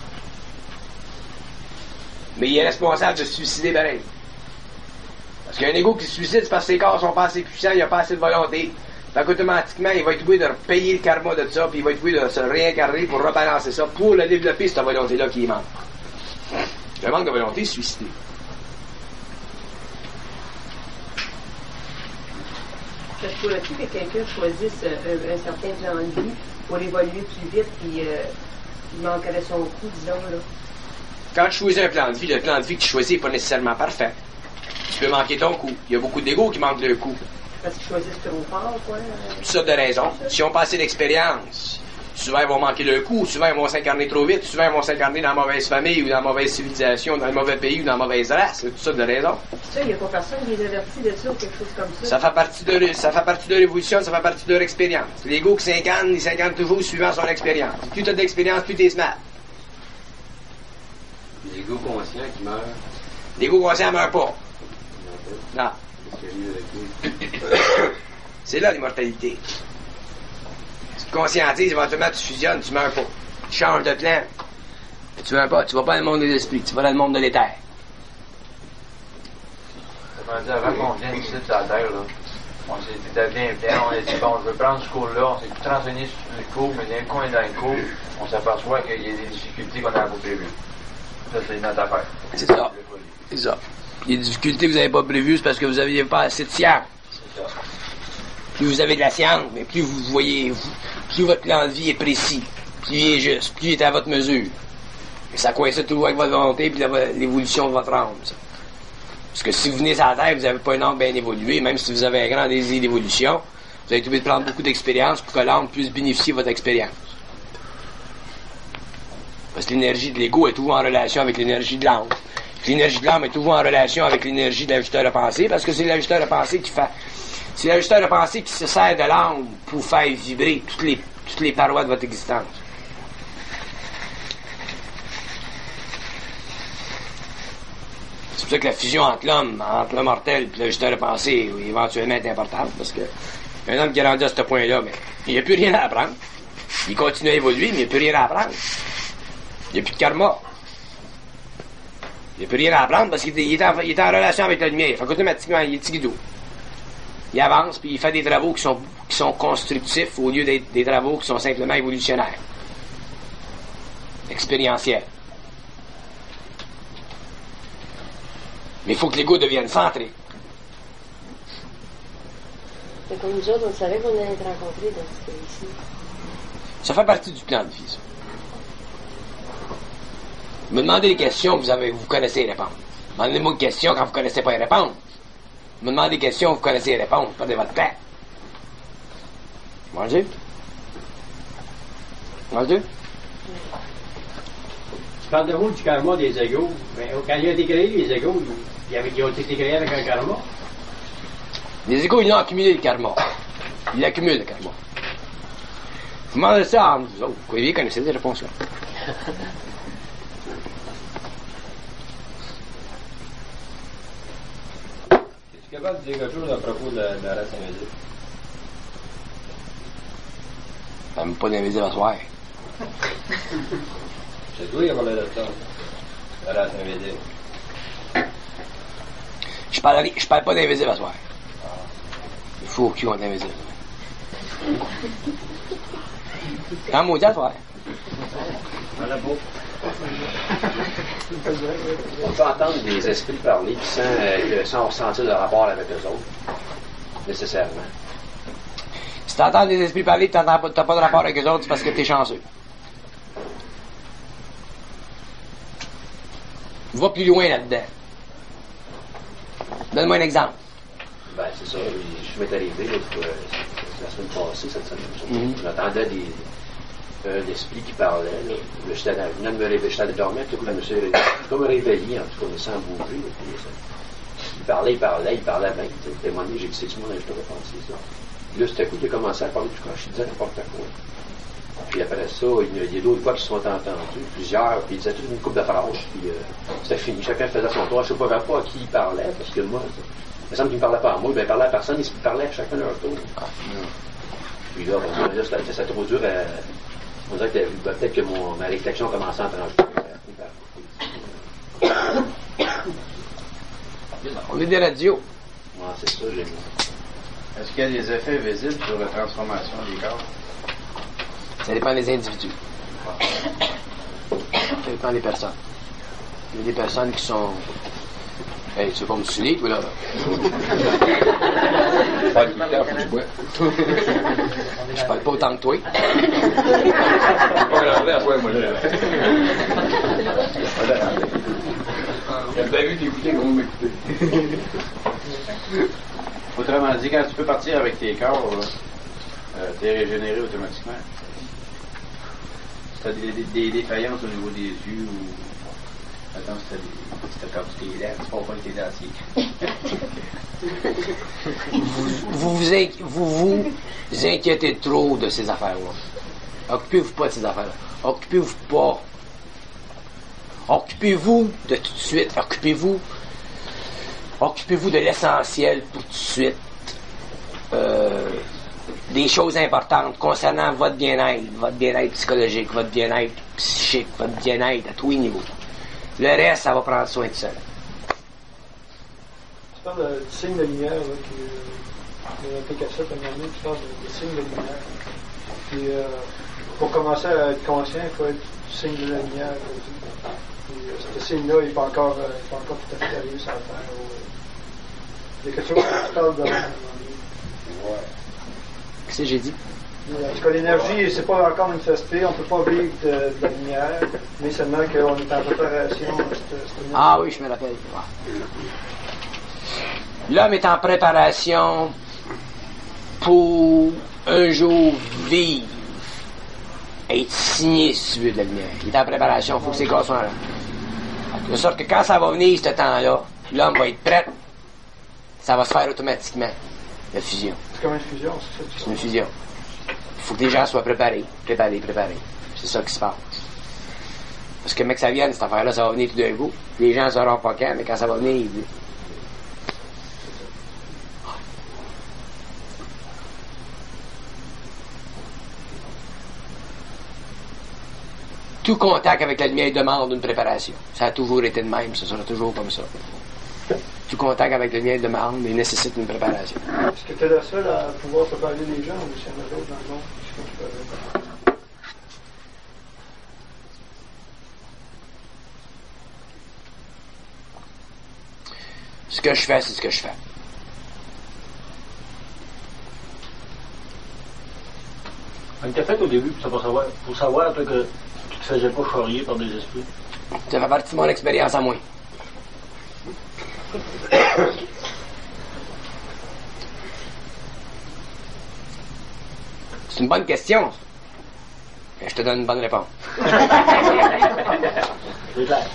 Mais il est responsable de se suicider pareil. Parce qu'un ego qui se suicide, c'est parce que ses corps sont pas assez puissants, il n'y a pas assez de volonté. Fait qu'automatiquement, il va être obligé de payer le karma de ça, puis il va être obligé de se réincarner pour rebalancer ça, pour le développer, cette volonté-là qui manque. Le manque de volonté, se suicider. Ça se pourrait-tu que quelqu'un choisisse un certain plan de vie pour évoluer plus vite, puis il manquerait son coup, disons, là? Quand tu choisis un plan de vie, le plan de vie que tu choisis n'est pas nécessairement parfait. Tu peux manquer ton coup. Il y a beaucoup d'égos qui manquent leur coup. Parce qu'ils choisissent trop fort, quoi. Toutes sortes de raisons. Si on pas assez d'expérience, souvent ils vont manquer leur coup, souvent ils vont s'incarner trop vite, souvent ils vont s'incarner dans la mauvaise famille, ou dans la mauvaise civilisation, dans le mauvais pays, ou dans la mauvaise race. Toutes sortes de raisons. Ça, il n'y a pas personne qui les avertit de ça ou quelque chose comme ça. Ça fait partie de leur évolution, ça fait partie de leur expérience. L'ego qui s'incarne, il s'incarne toujours suivant son expérience. Plus tu as d'expérience, plus tu es smart. L'ego conscient qui meurt. L'ego conscient ne meurt pas. Non. C'est là l'immortalité. Tu te conscientises, éventuellement tu fusionnes, tu meurs pas. Tu changes de plan. Tu meurs pas, tu vas pas dans le monde des esprits, tu vas dans le monde de l'éther. Ça veut dire, avant qu'on vienne ici de la Terre, là, on s'est établi un plan, on a dit, bon, je veux prendre ce cours-là, on s'est tout renseigné sur le cours, mais d'un coin dans le cours, on s'aperçoit qu'il y a des difficultés qu'on n'avait pas prévues. Ça, c'est notre affaire. C'est ça. C'est ça. Les difficultés que vous n'avez pas prévues, c'est parce que vous n'aviez pas assez de science. C'est ça. Plus vous avez de la science, mais plus vous voyez, plus votre plan de vie est précis, plus il est juste, plus il est à votre mesure. Et ça coïncide toujours avec votre volonté et l'évolution de votre âme. Ça. Parce que si vous venez à la Terre, vous n'avez pas un âme bien évolué, même si vous avez un grand désir d'évolution, vous allez être obligé de prendre beaucoup d'expérience pour que l'âme puisse bénéficier de votre expérience. Parce que l'énergie de l'ego est toujours en relation avec l'énergie de l'âme. L'énergie de l'âme est toujours en relation avec l'énergie de l'ajusteur de pensée, parce que c'est l'ajusteur de pensée qui fait. C'est l'ajusteur de pensée qui se sert de l'âme pour faire vibrer toutes les parois de votre existence. C'est pour ça que la fusion entre l'homme mortel et l'ajusteur de pensée, éventuellement, est importante, parce que un homme qui est rendu à ce point-là, mais il n'y a plus rien à apprendre. Il continue à évoluer, mais il n'y a plus rien à apprendre. Il n'y a plus de karma. Il n'y a plus rien à apprendre parce qu'il est en relation avec la lumière. Fait qu'automatiquement, il est tigidou. Il avance, puis il fait des travaux qui sont constructifs au lieu d'être des travaux qui sont simplement évolutionnaires. Expérientiels. Mais il faut que l'ego devienne centré. C'est comme nous autres, on savait qu'on allait être rencontrés dans ici. Ça fait partie du plan de vie, ça. Me demandez des questions, vous connaissez les réponses. Demandez-moi une question quand vous ne connaissez pas les réponses. Me demandez des questions, vous connaissez les réponses, pas de votre temps. Mangez. Mangez. Tu parles de vous du karma des égaux. Mais quand il a été créé, les égaux, ils ont été créés avec un karma. Les égaux, ils ont accumulé le karma. Ils accumulent le karma. Vous demandez ça à vous autres. Vous connaissez ces réponses-là. Es-tu capable de dire quelque chose à propos de la race invisible? Même pas d'invisible à soir. C'est toi qui as parlé de ça. La race invisible. Je parle pas d'invisible à soir. Il faut qu'ils ont d'invisible. Quand maudit à soir. On peut entendre des esprits parler sans ressentir de rapport avec eux autres, nécessairement. Si t'entends des esprits parler et t'as pas de rapport avec eux autres, c'est parce que t'es chanceux. Va plus loin là-dedans. Donne-moi un exemple. Ben, c'est ça. Je m'est arrivé l'autre fois. semaine passée, cette semaine. J'entendais l'esprit qui parlait. Là. J'étais allé dormir, tout le coup, je me suis réveillé, en tout cas, sans bouger. Là, puis, il parlait bien. Témoigné, j'ai dit, c'est du monde, je devrais penser ça. Puis là, tout à coup, il a commencé à parler du croche, il disait n'importe quoi. Puis après ça, il y a d'autres voix qui se sont entendues, plusieurs, puis il disait toute une couple de phrases, puis c'était fini. Chacun faisait son tour. Je ne sais pas à qui il parlait, parce que moi, il me semble qu'il ne me parlait pas à moi, ben, il parlait à personne, il parlait à chacun leur tour. Puis là, c'était trop dur à. On dirait que peut-être que ma réflexion commençait à trancher. On est des radios. Ouais, c'est ça, j'ai mis. Est-ce qu'il y a des effets visibles sur la transformation des corps? Ça dépend des individus. Ça dépend des personnes. Il y a des personnes qui sont... Hey, tu veux pas me saouler, toi, là? Pas tout le temps, faut que je bois. Je parle pas autant que toi. Pas grave, à toi, moi, là. Il a bien vu t'écouter, gros, m'écouter. Autrement dit, quand tu peux partir avec tes corps, t'es régénéré automatiquement. Si t'as des défaillances au niveau des yeux ou... Attends, si t'as perdu tes dents, tu pourras pas tes dentiers. Vous vous inquiétez trop de ces affaires-là. Occupez-vous pas de ces affaires-là. Occupez-vous pas. Occupez-vous de tout de suite. Occupez-vous de l'essentiel pour tout de suite. Des choses importantes concernant votre bien-être psychologique, votre bien-être psychique, votre bien-être à tous les niveaux. Le reste, ça va prendre soin de ça. Tu parles du signe de lumière, là, qui est un peu cassette à un moment donné, tu parles de signe de lumière. Puis, pour commencer à être conscient, il faut être signe de la lumière. Puis, ce signe-là, il n'est pas encore tout à fait arrivé sur la Terre. Il y a quelque chose que tu parles de... Ouais. Qu'est-ce que j'ai dit? En tout cas, l'énergie, c'est pas encore manifesté, on ne peut pas vivre de la lumière, mais seulement qu'on est en préparation. Ah oui, je me rappelle. L'homme est en préparation pour un jour vivre, être signé si tu veux de la lumière. Il est en préparation, il faut que ses corps soient là. De sorte que quand ça va venir, ce temps-là, l'homme va être prêt, ça va se faire automatiquement, la fusion. C'est comme une fusion, c'est ça? C'est une fusion. Il faut que les gens soient préparés. C'est ça qui se passe. Parce que, mec, ça vienne, cette affaire-là, ça va venir tout d'un coup. Les gens ne sauront pas quand, mais quand ça va venir, ils disent. Tout contact avec la lumière demande une préparation. Ça a toujours été de même, ça sera toujours comme ça. Tout contact avec la lumière demande et nécessite une préparation. Est-ce que tu es le seul à pouvoir préparer les gens ou s'il y en a d'autres dans le monde qui sont préparés? Ce que je fais, c'est ce que je fais. On était fait au début pour savoir que tu te faisais pas charrier par des esprits. Ça fait partie de mon expérience à moi. C'est une bonne question. Je te donne une bonne réponse. C'est clair.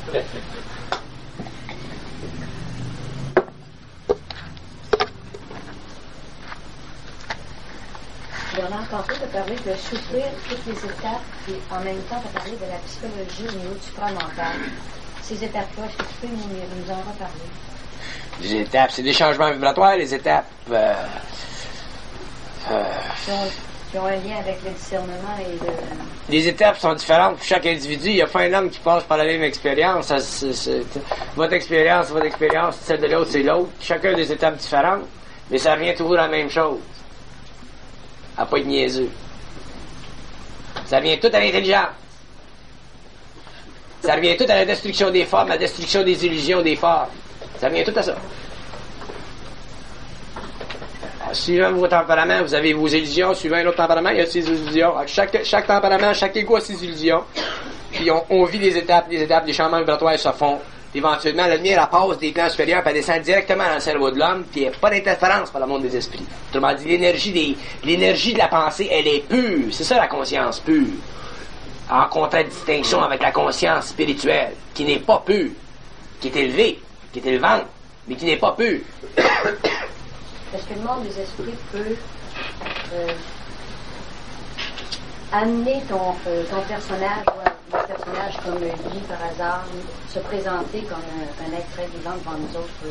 Bernard, tantôt, tu as parlé de souffrir toutes les étapes, et en même temps, tu as parlé de la psychologie au niveau du supramental. Ces étapes-là, est-ce que tu peux nous en reparler? Les étapes, c'est des changements vibratoires, les étapes. Qui ont un lien avec le discernement et le... Les étapes sont différentes pour chaque individu. Il n'y a pas un homme qui passe par la même expérience. Votre expérience, celle de l'autre, c'est l'autre. Chacun des étapes différentes, mais ça revient toujours à la même chose. À pas être niaiseux. Ça revient tout à l'intelligence. Ça revient tout à la destruction des formes, la destruction des illusions des formes. Ça revient tout à ça. Alors, suivant vos tempéraments, vous avez vos illusions. Suivant un autre tempérament, il y a ses illusions. Alors, chaque tempérament, chaque égo a ses illusions. Puis on vit des étapes, des changements vibratoires se font éventuellement, la lumière, elle passe des plans supérieurs, puis elle descend directement dans le cerveau de l'homme, puis il n'y a pas d'interférence par le monde des esprits. Autrement dit, l'énergie de la pensée, elle est pure. C'est ça la conscience pure. En contradistinction avec la conscience spirituelle, qui n'est pas pure, qui est élevée, qui est élevante, mais qui n'est pas pure. Est-ce que le monde des esprits peut amener ton personnage, ou un personnage comme lui par hasard, se présenter comme un être très vivant devant nous autres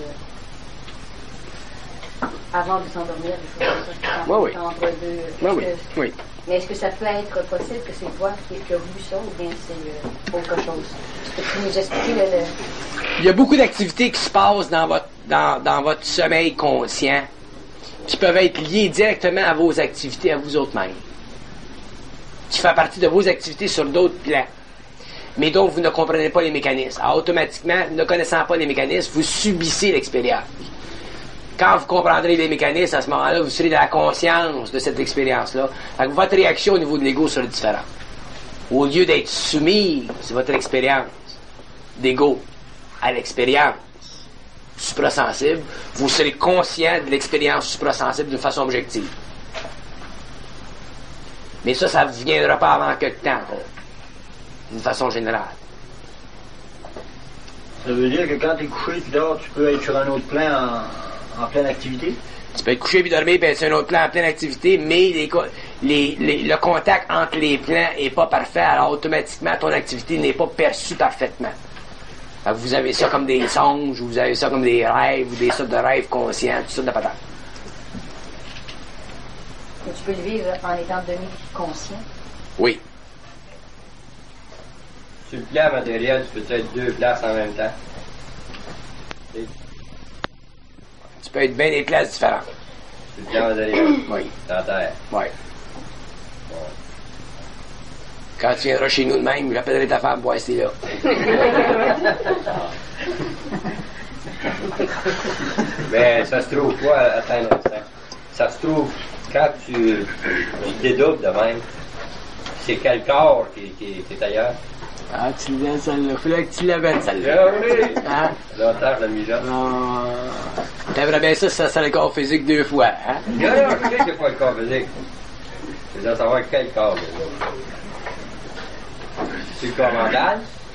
avant de s'endormir, des choses comme ça? Oui. Entre deux. Oui. Mais est-ce que ça peut être possible que c'est toi qui as vu ça ou bien c'est autre chose? Est-ce que tu nous expliquer Il y a beaucoup d'activités qui se passent dans votre sommeil conscient qui peuvent être liées directement à vos activités, à vous autres mêmes. Qui fait partie de vos activités sur d'autres plans. Mais dont vous ne comprenez pas les mécanismes. Alors, automatiquement, ne connaissant pas les mécanismes, vous subissez l'expérience. Quand vous comprendrez les mécanismes, à ce moment-là, vous serez dans la conscience de cette expérience-là. Donc, votre réaction au niveau de l'ego sera différente. Au lieu d'être soumis, c'est votre expérience d'ego à l'expérience suprasensible, vous serez conscient de l'expérience suprasensible d'une façon objective. Mais ça ne viendra pas avant quelque temps, d'une façon générale. Ça veut dire que quand tu es couché, tu dors, tu peux être sur un autre plan en pleine activité? Tu peux être couché puis dormir, puis être sur un autre plan en pleine activité, mais le contact entre les plans n'est pas parfait, alors automatiquement, ton activité n'est pas perçue parfaitement. Alors, vous avez ça comme des songes, ou vous avez ça comme des rêves, ou des sortes de rêves conscients, toutes sortes de patates. Et tu peux le vivre en étant demi-conscient? Oui. Sur le plan matériel, tu peux être deux places en même temps. Tu peux être bien des places différentes. Sur le plan matériel? Oui. Dans la terre? Oui. Bon. Quand tu viendras chez nous de même, j'appellerai ta femme pour rester là. Mais ça se trouve quoi? Attends un instant. Ça se trouve, quand tu dédoubles de même, c'est quel corps qui est ailleurs? Ah, tu l'as celle-là. Faudrait que tu la mettes, celle-là. Ah oui! Hein? Longtemps, je la mijote. Non. T'aimerais bien ça c'est le corps physique 2 fois, hein? Non, je sais qu'il n'y a pas le corps physique. Je veux savoir quel corps. C'est le corps mental?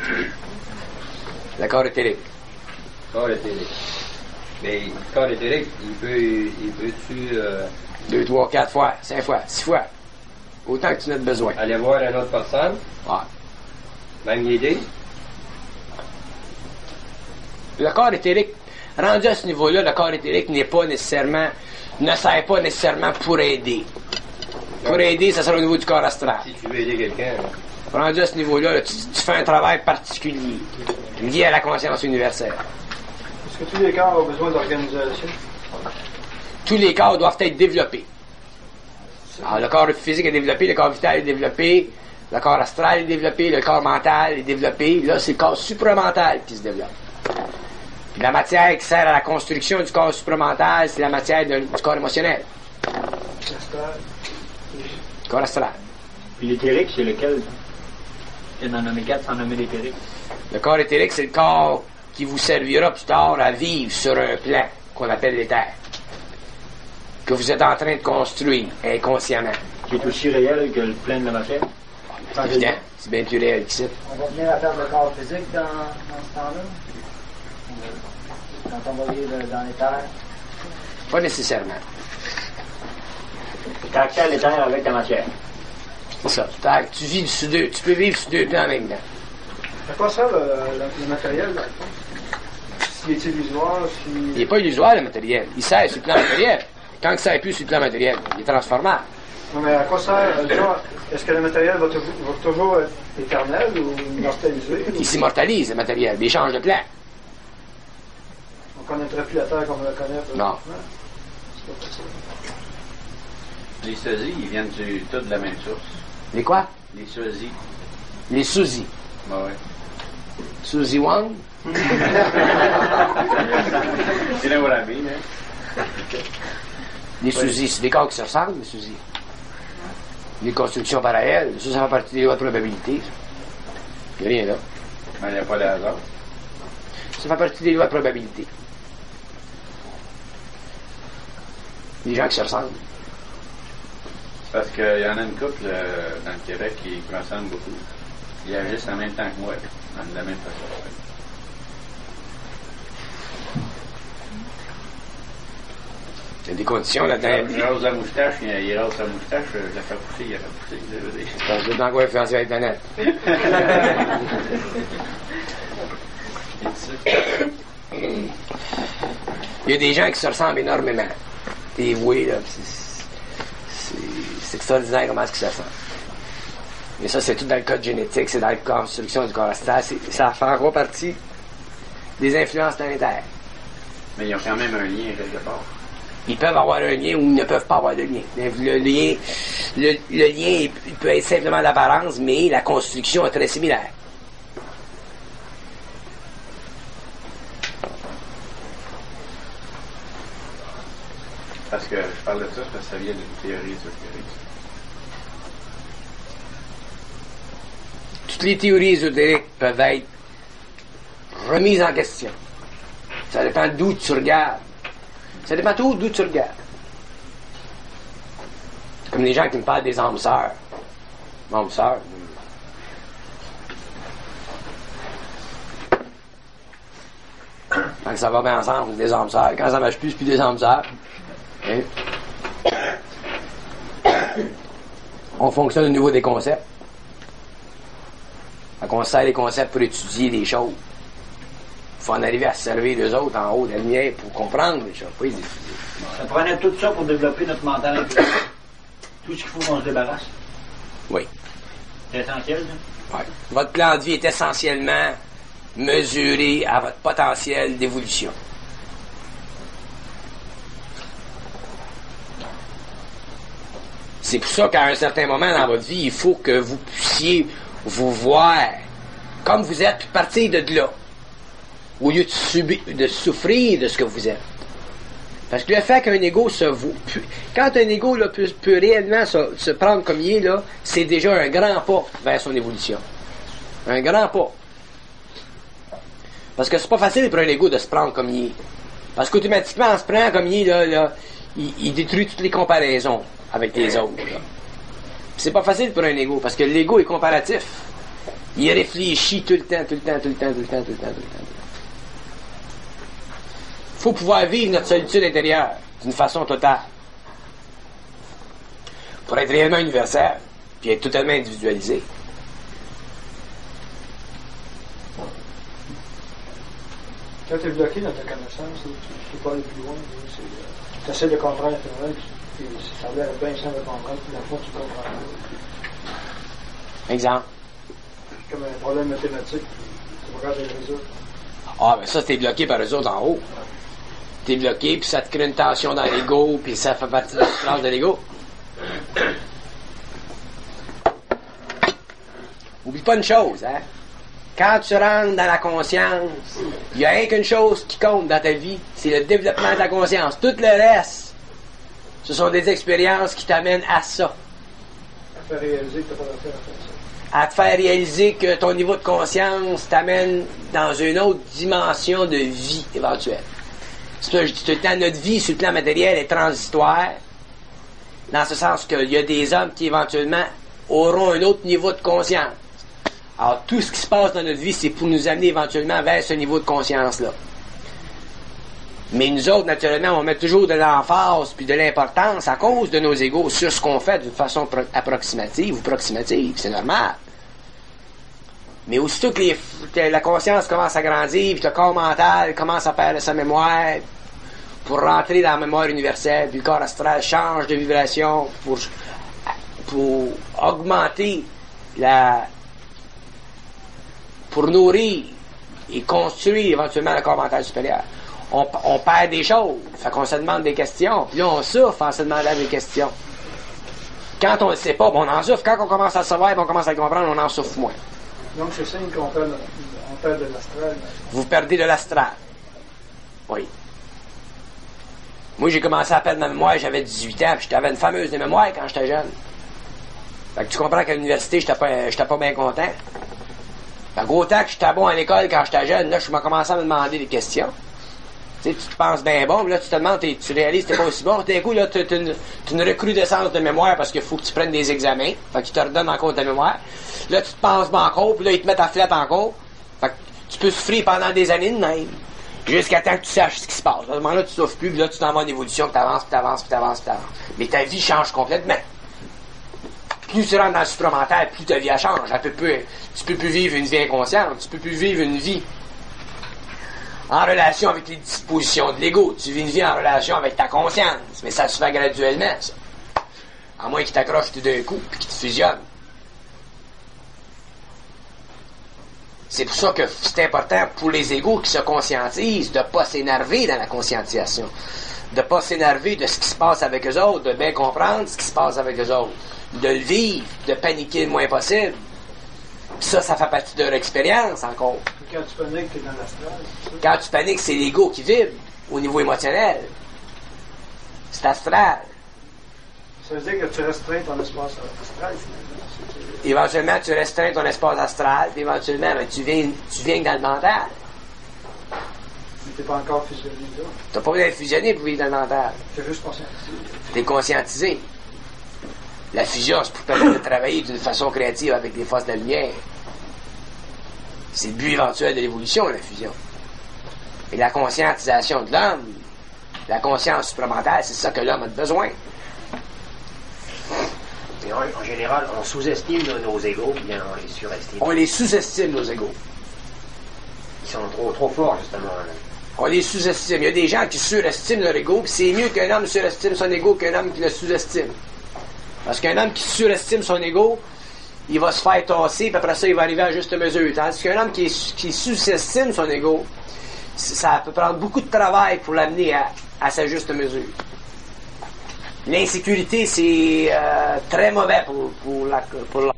Le corps éthérique. Le corps éthérique. Mais le corps éthérique, il peut-tu... 2, 3, 4 fois, 5 fois, 6 fois. Autant que tu n'as besoin. Aller voir une autre personne? Ouais. Même l'idée? Le corps éthérique, rendu à ce niveau-là, le corps éthérique ne sert pas nécessairement pour aider. Pour aider, ça sera au niveau du corps astral. Si tu veux aider quelqu'un. Rendu à ce niveau-là, là, tu fais un travail particulier, lié à la conscience universelle. Est-ce que tous les corps ont besoin d'organisation? Tous les corps doivent être développés. Alors, le corps physique est développé, le corps vital est développé, le corps astral est développé, le corps mental est développé. Là, c'est le corps supramental qui se développe. Puis la matière qui sert à la construction du corps supramental, c'est la matière du corps émotionnel. Astral. Le corps astral. Puis l'éthérique, c'est lequel? Il y en a nommé 4 sans nommer l'éthérique. Le corps éthérique, c'est le corps qui vous servira plus tard à vivre sur un plan qu'on appelle l'éther, que vous êtes en train de construire inconsciemment. Qui est aussi réel que le plan de la matière? C'est évident, c'est bien plus réel qu'ici. On va venir à faire le corps physique dans ce temps-là? Quand on va vivre dans les terres? Pas nécessairement. Tu as accès à l'éther avec ta matière. C'est ça. Tu peux vivre sur 2 plans en même temps. À quoi sert le matériel, dans le fond? S'il est illusoire, Il n'est pas illusoire, le matériel. Il sert sur le plan matériel. Quand il ne sert plus sur le plan matériel, il est transformable. Non, mais à quoi sert, est-ce que le matériel va toujours être éternel ou immortalisé? Il s'immortalise, le matériel. Il change de plan. On ne connaîtrait plus la Terre comme on la connaît. Non. C'est pas possible. Les sosies, ils viennent tous de la même source. Les quoi? Les sosies. Les Suzy. Ben oui. Suzy Wang? C'est là où la vie, hein? Les Suzy, c'est des corps qui se ressemblent, les Suzy. Les constructions parallèles, ça fait partie des lois de probabilité. Il n'y a rien là. Ben, il n'y a pas de hasard. Ça fait partie des lois de probabilité. Des gens qui se ressemblent. Parce qu'il y en a une couple dans le Québec qui me ressemblent beaucoup. Ils agissent en même temps que moi, de la même façon. Il y a des conditions là-dedans. Je rase la moustache, il rase sa moustache, je la fais pousser, il la fait pousser. Parce que dans quoi influencer avec la planète. Il y a des gens qui se ressemblent énormément. T'es voué, là. C'est extraordinaire comment est-ce qu'ils se ressemblent. Mais ça, c'est tout dans le code génétique, c'est dans la construction du corps astral. Ça fera partie des influences planétaires. Mais ils ont quand même un lien quelque part. Ils peuvent avoir un lien ou ils ne peuvent pas avoir de lien. Le lien, il peut être simplement d'apparence, mais la construction est très similaire. Parce que je parle de ça parce que ça vient d'une théorie ésotérique. Toutes les théories ésotériques peuvent être remises en question. Ça dépend d'où tu regardes. Ça dépend tout d'où tu regardes. Comme les gens qui me parlent des âmes sœurs. Âmes sœurs. Quand ça va bien ensemble, des âmes sœurs. Quand ça marche plus, c'est plus des âmes sœurs. Hein? On fonctionne au niveau des concepts. On sert les concepts pour étudier des choses. Il faut en arriver à se servir d'eux autres en haut de la lumière pour comprendre les choses, pas les étudier. Ça prenait tout ça pour développer notre mental intellectuel. Tout ce qu'il faut qu'on se débarrasse. Oui. C'est essentiel, ça? Oui. Votre plan de vie est essentiellement mesuré à votre potentiel d'évolution. C'est pour ça qu'à un certain moment dans votre vie, il faut que vous puissiez vous voir comme vous êtes, puis partir de là. Au lieu de souffrir de ce que vous êtes. Parce que le fait qu'un ego quand un ego là, peut réellement se prendre comme il est, là, c'est déjà un grand pas vers son évolution. Un grand pas. Parce que c'est pas facile pour un ego de se prendre comme il est. Parce qu'automatiquement, en se prenant comme il est, là, il détruit toutes les comparaisons avec les autres. Là. C'est pas facile pour un ego, parce que l'ego est comparatif. Il réfléchit tout le temps. Il faut pouvoir vivre notre solitude intérieure d'une façon totale. Pour être réellement universel, puis être totalement individualisé. Quand tu es bloqué dans ta connaissance, tu ne peux pas aller plus loin. Tu essaies de comprendre le phénomène, puis ça a l'air bien simple de comprendre, puis dans le fond, tu comprends pas. Exemple. Comme un problème mathématique, tu vas regarder le résultat. Ah, ben ça, t'es bloqué par eux autres en haut. T'es bloqué, puis ça te crée une tension dans l'ego, puis ça fait partie de la souffrance de l'ego. Oublie pas une chose, hein. Quand tu rentres dans la conscience, il n'y a rien qu'une chose qui compte dans ta vie, c'est le développement de la conscience. Tout le reste, ce sont des expériences qui t'amènent à ça. À te faire réaliser que tu n'as pas d'affaire à faire ça. À te faire réaliser que ton niveau de conscience t'amène dans une autre dimension de vie éventuelle. C'est ça, je dis tout le temps, notre vie sur le plan matériel est transitoire, dans ce sens qu'il y a des hommes qui éventuellement auront un autre niveau de conscience. Alors, tout ce qui se passe dans notre vie, c'est pour nous amener éventuellement vers ce niveau de conscience-là. Mais nous autres, naturellement, on met toujours de l'emphase puis de l'importance à cause de nos égos sur ce qu'on fait d'une façon approximative ou proximative. C'est normal. Mais aussitôt que la conscience commence à grandir, puis le corps mental commence à perdre sa mémoire pour rentrer dans la mémoire universelle, puis le corps astral change de vibration pour augmenter pour nourrir et construire éventuellement le corps mental supérieur. On perd des choses, fait qu'on se demande des questions, puis là on souffre en se demandant des questions. Quand on ne le sait pas, on en souffre. Quand on commence à le savoir et on commence à le comprendre, on en souffre moins. Donc c'est signe qu'on perd de l'astral. Vous perdez de l'astral. Oui. Moi j'ai commencé à perdre ma mémoire, j'avais 18 ans, puis j'avais une fameuse mémoire quand j'étais jeune. Fait que tu comprends qu'à l'université, j'étais pas bien content. Fait qu'autant que j'étais bon à l'école quand j'étais jeune, là, je me commençais à me demander des questions. Tu sais, tu te penses bien bon, puis là, tu te demandes, tu réalises que t'es pas aussi bon. D'un coup, là, tu as une recrudescence de mémoire parce qu'il faut que tu prennes des examens. Fait qu'ils te redonnent encore ta mémoire. Là, tu te penses bon encore, puis là, ils te mettent à flat encore. Fait que tu peux souffrir pendant des années de même. Jusqu'à temps que tu saches ce qui se passe. À ce moment-là, tu souffres plus, puis là, tu t'en vas en évolution, puis t'avances. Mais ta vie change complètement. Plus tu rentres dans le supramental, plus ta vie elle change. Tu peux plus vivre une vie inconsciente. Tu peux plus vivre une vie en relation avec les dispositions de l'ego. Tu vis une vie en relation avec ta conscience. Mais ça se fait graduellement, ça. À moins qu'il t'accroche tout d'un coup, puis qu'il te fusionne. C'est pour ça que c'est important pour les égos qui se conscientisent de ne pas s'énerver dans la conscientisation. De ne pas s'énerver de ce qui se passe avec eux autres, de bien comprendre ce qui se passe avec eux autres. De le vivre, de paniquer le moins possible. Puis ça fait partie de leur expérience encore. Quand tu paniques, t'es dans l'astral. Quand tu paniques, c'est l'ego qui vibre au niveau émotionnel. C'est astral. Ça veut dire que tu restreins ton espace astral, Éventuellement, tu restreins ton espace astral, puis éventuellement, tu viens dans le mental. Mais t'es pas encore fusionné là. T'as pas besoin d'être fusionné pour vivre dans le mental. T'es juste conscientisé. T'es conscientisé. La fusion, c'est pour permettre de travailler d'une façon créative avec les forces de la lumière. C'est le but éventuel de l'évolution, la fusion. Et la conscientisation de l'homme, la conscience supramentale, c'est ça que l'homme a besoin. Et en général, on sous-estime nos égos, bien on les surestime. On les sous-estime, nos égos. Ils sont trop forts, justement. Là. On les sous-estime. Il y a des gens qui surestiment leur ego, puis c'est mieux qu'un homme surestime son ego qu'un homme qui le sous-estime. Parce qu'un homme qui surestime son ego, il va se faire tasser, puis après ça, il va arriver à juste mesure. Tandis qu'un homme qui sous-estime son ego, ça peut prendre beaucoup de travail pour l'amener à sa juste mesure. L'insécurité, c'est très mauvais pour